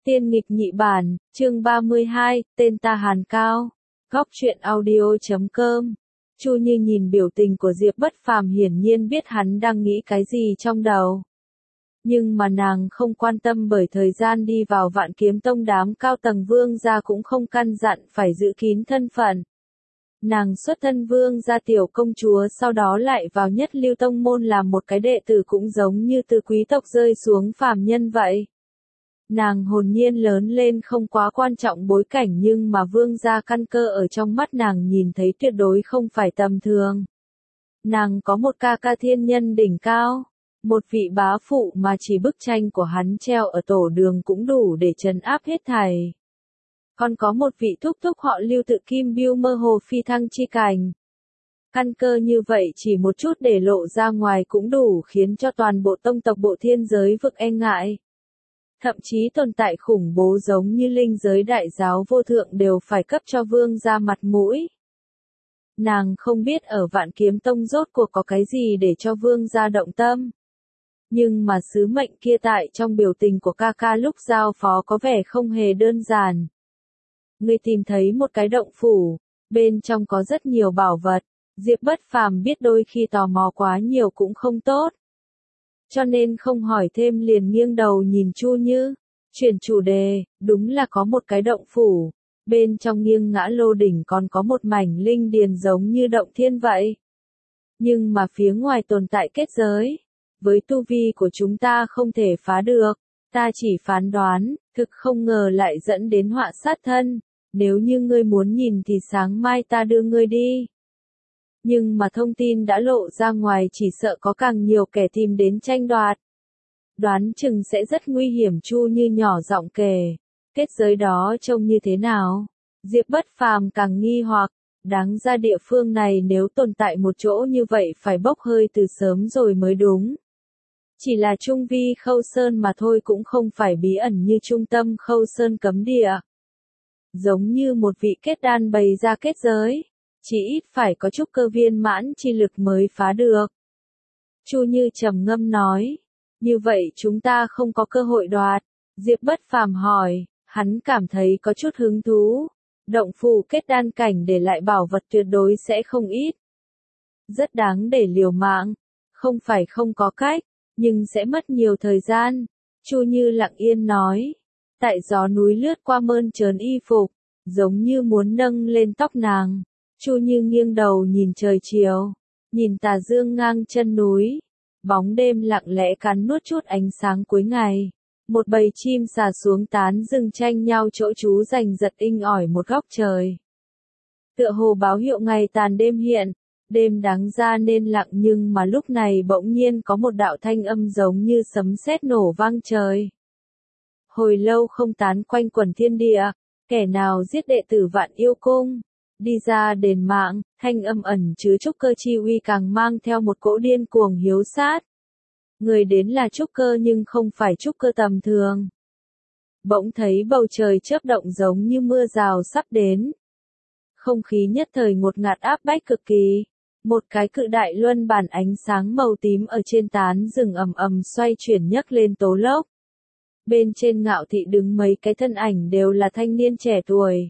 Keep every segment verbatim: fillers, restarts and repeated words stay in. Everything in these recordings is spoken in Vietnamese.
Tiên nghịch nhị bản, chương ba mươi hai, tên ta Hàn Cao. Góc truyện audio chấm com. Chu Như nhìn biểu tình của Diệp Bất Phàm hiển nhiên biết hắn đang nghĩ cái gì trong đầu. Nhưng mà nàng không quan tâm bởi thời gian đi vào Vạn Kiếm Tông đám cao tầng vương gia cũng không căn dặn phải giữ kín thân phận. Nàng xuất thân vương gia tiểu công chúa sau đó lại vào Nhất Lưu Tông môn làm một cái đệ tử cũng giống như từ quý tộc rơi xuống phàm nhân vậy. Nàng hồn nhiên lớn lên không quá quan trọng bối cảnh nhưng mà vương gia căn cơ ở trong mắt nàng nhìn thấy tuyệt đối không phải tầm thường. Nàng có một ca ca thiên nhân đỉnh cao, một vị bá phụ mà chỉ bức tranh của hắn treo ở tổ đường cũng đủ để trấn áp hết thảy. Còn có một vị thúc thúc họ Lưu tự kim biêu mơ hồ phi thăng chi cảnh. Căn cơ như vậy chỉ một chút để lộ ra ngoài cũng đủ khiến cho toàn bộ tông tộc bộ thiên giới vực e ngại. Thậm chí tồn tại khủng bố giống như linh giới đại giáo vô thượng đều phải cấp cho vương gia mặt mũi. Nàng không biết ở Vạn Kiếm Tông rốt cuộc có cái gì để cho vương gia động tâm. Nhưng mà sứ mệnh kia tại trong biểu tình của ca ca lúc giao phó có vẻ không hề đơn giản. Ngươi tìm thấy một cái động phủ, bên trong có rất nhiều bảo vật, Diệp Bất Phàm biết đôi khi tò mò quá nhiều cũng không tốt. Cho nên không hỏi thêm liền nghiêng đầu nhìn Chu Như, chuyển chủ đề, đúng là có một cái động phủ, bên trong nghiêng ngã lô đỉnh còn có một mảnh linh điền giống như động thiên vậy. Nhưng mà phía ngoài tồn tại kết giới, với tu vi của chúng ta không thể phá được, ta chỉ phán đoán, thực không ngờ lại dẫn đến họa sát thân, nếu như ngươi muốn nhìn thì sáng mai ta đưa ngươi đi. Nhưng mà thông tin đã lộ ra ngoài chỉ sợ có càng nhiều kẻ tìm đến tranh đoạt. Đoán chừng sẽ rất nguy hiểm. Chu Như nhỏ giọng kể, kết giới đó trông như thế nào? Diệp Bất Phàm càng nghi hoặc, đáng ra địa phương này nếu tồn tại một chỗ như vậy phải bốc hơi từ sớm rồi mới đúng. Chỉ là trung vi Khâu Sơn mà thôi cũng không phải bí ẩn như trung tâm Khâu Sơn cấm địa. Giống như một vị kết đan bày ra kết giới. Chỉ ít phải có chút cơ viên mãn chi lực mới phá được. Chu Như trầm ngâm nói, như vậy chúng ta không có cơ hội đoạt. Diệp Bất Phàm hỏi, hắn cảm thấy có chút hứng thú. Động phủ kết đan cảnh để lại bảo vật tuyệt đối sẽ không ít. Rất đáng để liều mạng, không phải không có cách, nhưng sẽ mất nhiều thời gian. Chu Như lặng yên nói, tại gió núi lướt qua mơn trớn y phục, giống như muốn nâng lên tóc nàng. Chu Như nghiêng đầu nhìn trời chiều, nhìn tà dương ngang chân núi, bóng đêm lặng lẽ cắn nuốt chút ánh sáng cuối ngày. Một bầy chim xà xuống tán rừng tranh nhau chỗ trú giành giật inh ỏi một góc trời. Tựa hồ báo hiệu ngày tàn đêm hiện, đêm đáng ra nên lặng nhưng mà lúc này bỗng nhiên có một đạo thanh âm giống như sấm sét nổ vang trời. Hồi lâu không tán quanh quần thiên địa, kẻ nào giết đệ tử Vạn Yêu Cung? Đi ra đền mạng, thanh âm ẩn chứa trúc cơ chi uy càng mang theo một cỗ điên cuồng hiếu sát. Người đến là trúc cơ nhưng không phải trúc cơ tầm thường. Bỗng thấy bầu trời chớp động giống như mưa rào sắp đến. Không khí nhất thời ngột ngạt áp bách cực kỳ. Một cái cự đại luân bản ánh sáng màu tím ở trên tán rừng ầm ầm xoay chuyển nhấc lên tố lốc. Bên trên ngạo thị đứng mấy cái thân ảnh đều là thanh niên trẻ tuổi.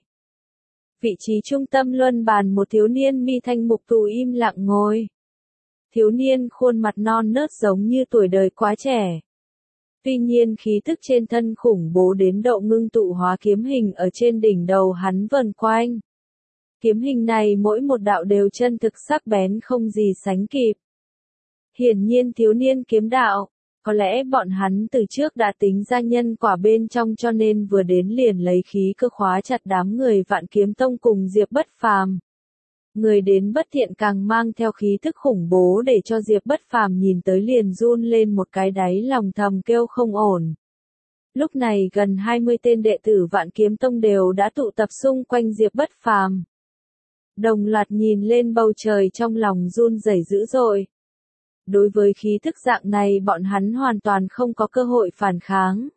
Vị trí trung tâm luân bàn một thiếu niên mi thanh mục tú im lặng ngồi. Thiếu niên khuôn mặt non nớt giống như tuổi đời quá trẻ. Tuy nhiên khí tức trên thân khủng bố đến độ ngưng tụ hóa kiếm hình ở trên đỉnh đầu hắn vần quanh. Kiếm hình này mỗi một đạo đều chân thực sắc bén không gì sánh kịp. Hiển nhiên thiếu niên kiếm đạo. Có lẽ bọn hắn từ trước đã tính ra nhân quả bên trong cho nên vừa đến liền lấy khí cơ khóa chặt đám người Vạn Kiếm Tông cùng Diệp Bất Phàm. Người đến bất thiện càng mang theo khí thức khủng bố để cho Diệp Bất Phàm nhìn tới liền run lên một cái đáy lòng thầm kêu không ổn. Lúc này gần hai mươi tên đệ tử Vạn Kiếm Tông đều đã tụ tập xung quanh Diệp Bất Phàm. Đồng loạt nhìn lên bầu trời trong lòng run rẩy dữ dội. Đối với khí thức dạng này bọn hắn hoàn toàn không có cơ hội phản kháng.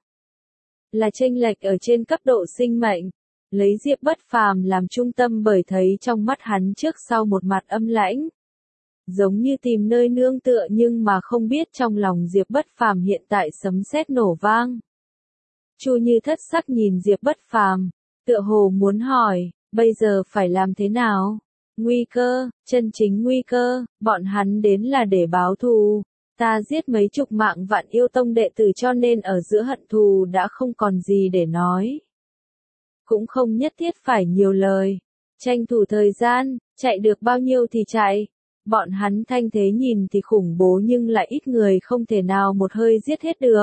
Là chênh lệch ở trên cấp độ sinh mệnh, lấy Diệp Bất Phàm làm trung tâm bởi thấy trong mắt hắn trước sau một mặt âm lãnh. Giống như tìm nơi nương tựa nhưng mà không biết trong lòng Diệp Bất Phàm hiện tại sấm sét nổ vang. Chu Như thất sắc nhìn Diệp Bất Phàm, tựa hồ muốn hỏi, bây giờ phải làm thế nào? Nguy cơ, chân chính nguy cơ, bọn hắn đến là để báo thù. Ta giết mấy chục mạng vạn yêu tông đệ tử cho nên ở giữa hận thù đã không còn gì để nói. Cũng không nhất thiết phải nhiều lời. Tranh thủ thời gian, chạy được bao nhiêu thì chạy. Bọn hắn thanh thế nhìn thì khủng bố nhưng lại ít người không thể nào một hơi giết hết được.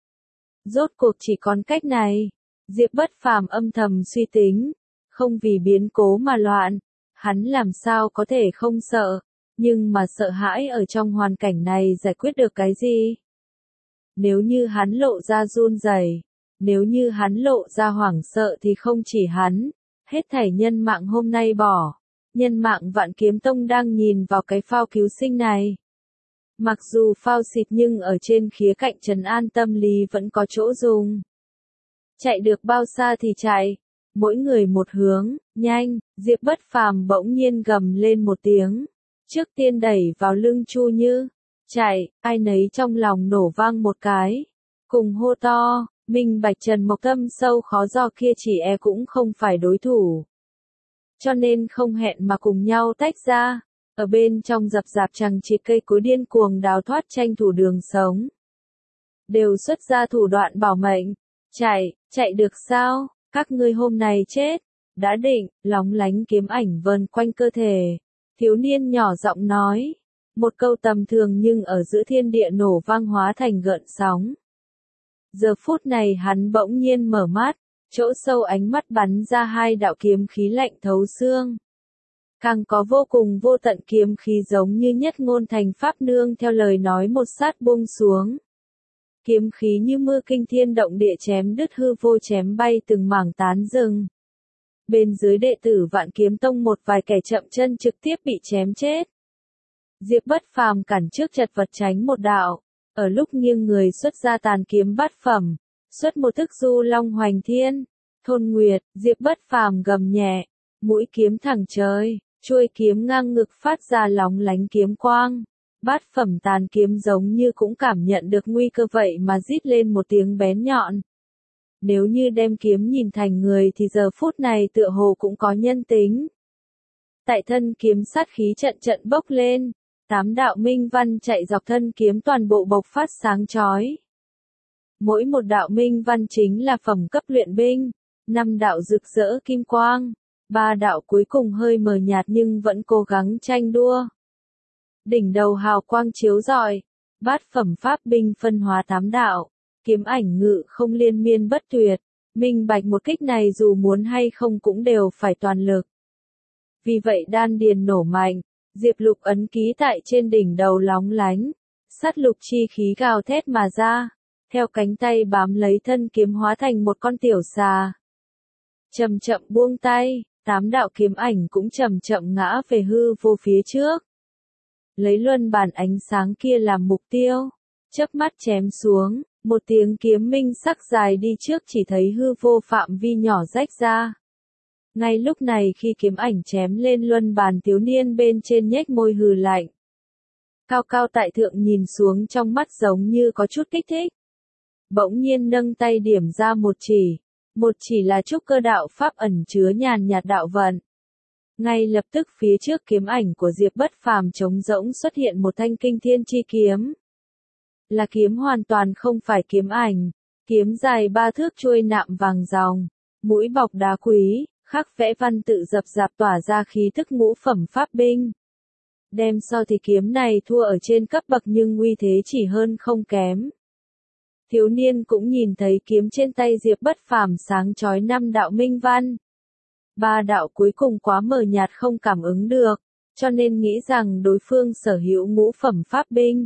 Rốt cuộc chỉ còn cách này. Diệp Bất Phàm âm thầm suy tính. Không vì biến cố mà loạn. Hắn làm sao có thể không sợ. Nhưng mà sợ hãi ở trong hoàn cảnh này giải quyết được cái gì? Nếu như hắn lộ ra run rẩy, nếu như hắn lộ ra hoảng sợ thì không chỉ hắn, hết thảy nhân mạng hôm nay bỏ. Nhân mạng Vạn Kiếm Tông đang nhìn vào cái phao cứu sinh này. Mặc dù phao xịt nhưng ở trên khía cạnh trấn an tâm lý vẫn có chỗ dùng. Chạy được bao xa thì chạy, mỗi người một hướng, nhanh, Diệp Bất Phàm bỗng nhiên gầm lên một tiếng. Trước tiên đẩy vào lưng Chu Như. Chạy, ai nấy trong lòng nổ vang một cái. Cùng hô to, minh bạch Trần Mộc Tâm sâu khó do kia chỉ e cũng không phải đối thủ. Cho nên không hẹn mà cùng nhau tách ra. Ở bên trong dập dạp chằng chịt cây cối điên cuồng đào thoát tranh thủ đường sống. Đều xuất ra thủ đoạn bảo mệnh. Chạy, chạy được sao? Các ngươi hôm nay chết. Đã định, lóng lánh kiếm ảnh vờn quanh cơ thể. Thiếu niên nhỏ giọng nói. Một câu tầm thường nhưng ở giữa thiên địa nổ vang hóa thành gợn sóng. Giờ phút này hắn bỗng nhiên mở mắt, chỗ sâu ánh mắt bắn ra hai đạo kiếm khí lạnh thấu xương. Càng có vô cùng vô tận kiếm khí giống như nhất ngôn thành pháp nương theo lời nói một sát buông xuống. Kiếm khí như mưa kinh thiên động địa chém đứt hư vô chém bay từng mảng tán rừng. Bên dưới đệ tử Vạn Kiếm Tông một vài kẻ chậm chân trực tiếp bị chém chết. Diệp Bất Phàm cản trước chật vật tránh một đạo, ở lúc nghiêng người xuất ra tàn kiếm bát phẩm, xuất một thức du long hoành thiên, thôn nguyệt, Diệp Bất Phàm gầm nhẹ, mũi kiếm thẳng trời, chuôi kiếm ngang ngực phát ra lóng lánh kiếm quang. Bát phẩm tàn kiếm giống như cũng cảm nhận được nguy cơ vậy mà rít lên một tiếng bén nhọn. Nếu như đem kiếm nhìn thành người thì giờ phút này tựa hồ cũng có nhân tính. Tại thân kiếm sát khí trận trận bốc lên, tám đạo minh văn chạy dọc thân kiếm toàn bộ bộc phát sáng chói. Mỗi một đạo minh văn chính là phẩm cấp luyện binh, năm đạo rực rỡ kim quang, ba đạo cuối cùng hơi mờ nhạt nhưng vẫn cố gắng tranh đua. Đỉnh đầu hào quang chiếu rọi, bát phẩm pháp binh phân hóa tám đạo, kiếm ảnh ngự không liên miên bất tuyệt, minh bạch một kích này dù muốn hay không cũng đều phải toàn lực. Vì vậy đan điền nổ mạnh, Diệp Lục ấn ký tại trên đỉnh đầu lóng lánh, sát lục chi khí gào thét mà ra, theo cánh tay bám lấy thân kiếm hóa thành một con tiểu xà. Chậm chậm buông tay, tám đạo kiếm ảnh cũng chậm chậm ngã về hư vô phía trước. Lấy luân bàn ánh sáng kia làm mục tiêu, chớp mắt chém xuống, một tiếng kiếm minh sắc dài đi trước chỉ thấy hư vô phạm vi nhỏ rách ra. Ngay lúc này khi kiếm ảnh chém lên luân bàn, thiếu niên bên trên nhếch môi hừ lạnh. Cao cao tại thượng nhìn xuống trong mắt giống như có chút kích thích. Bỗng nhiên nâng tay điểm ra một chỉ, một chỉ là trúc cơ đạo pháp ẩn chứa nhàn nhạt đạo vận. Ngay lập tức phía trước kiếm ảnh của Diệp Bất Phàm trống rỗng xuất hiện một thanh kinh thiên chi kiếm. Là kiếm hoàn toàn không phải kiếm ảnh, kiếm dài ba thước chuôi nạm vàng ròng, mũi bọc đá quý, khắc vẽ văn tự dập dạp tỏa ra khí thức ngũ phẩm pháp binh. Đem so thì kiếm này thua ở trên cấp bậc nhưng uy thế chỉ hơn không kém. Thiếu niên cũng nhìn thấy kiếm trên tay Diệp Bất Phàm sáng chói năm đạo minh văn. Ba đạo cuối cùng quá mờ nhạt không cảm ứng được, cho nên nghĩ rằng đối phương sở hữu ngũ phẩm pháp binh.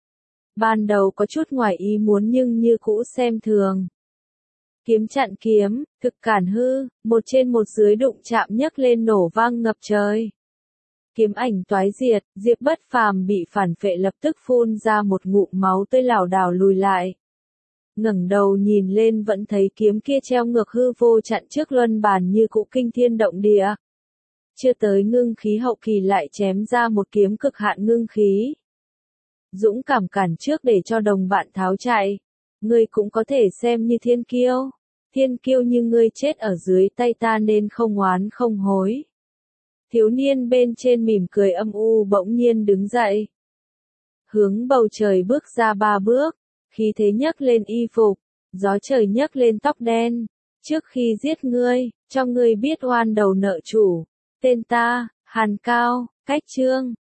Ban đầu có chút ngoài ý muốn nhưng như cũ xem thường. Kiếm chặn kiếm, thực cản hư, một trên một dưới đụng chạm nhấc lên nổ vang ngập trời. Kiếm ảnh toái diệt, Diệp Bất Phàm bị phản phệ lập tức phun ra một ngụm máu tươi lảo đảo lùi lại. Ngẩng đầu nhìn lên vẫn thấy kiếm kia treo ngược hư vô chặn trước luân bàn như cũ kinh thiên động địa. Chưa tới ngưng khí hậu kỳ lại chém ra một kiếm cực hạn ngưng khí. Dũng cảm cản trước để cho đồng bạn tháo chạy. ngươi cũng có thể xem như thiên kiêu. Thiên kiêu như ngươi chết ở dưới tay ta nên không oán không hối. Thiếu niên bên trên mỉm cười âm u bỗng nhiên đứng dậy. Hướng bầu trời bước ra ba bước, khí thế nhấc lên y phục, gió trời nhấc lên tóc đen. Trước khi giết ngươi, cho ngươi biết oan đầu nợ chủ. Tên ta, Hàn Cao, cách chương.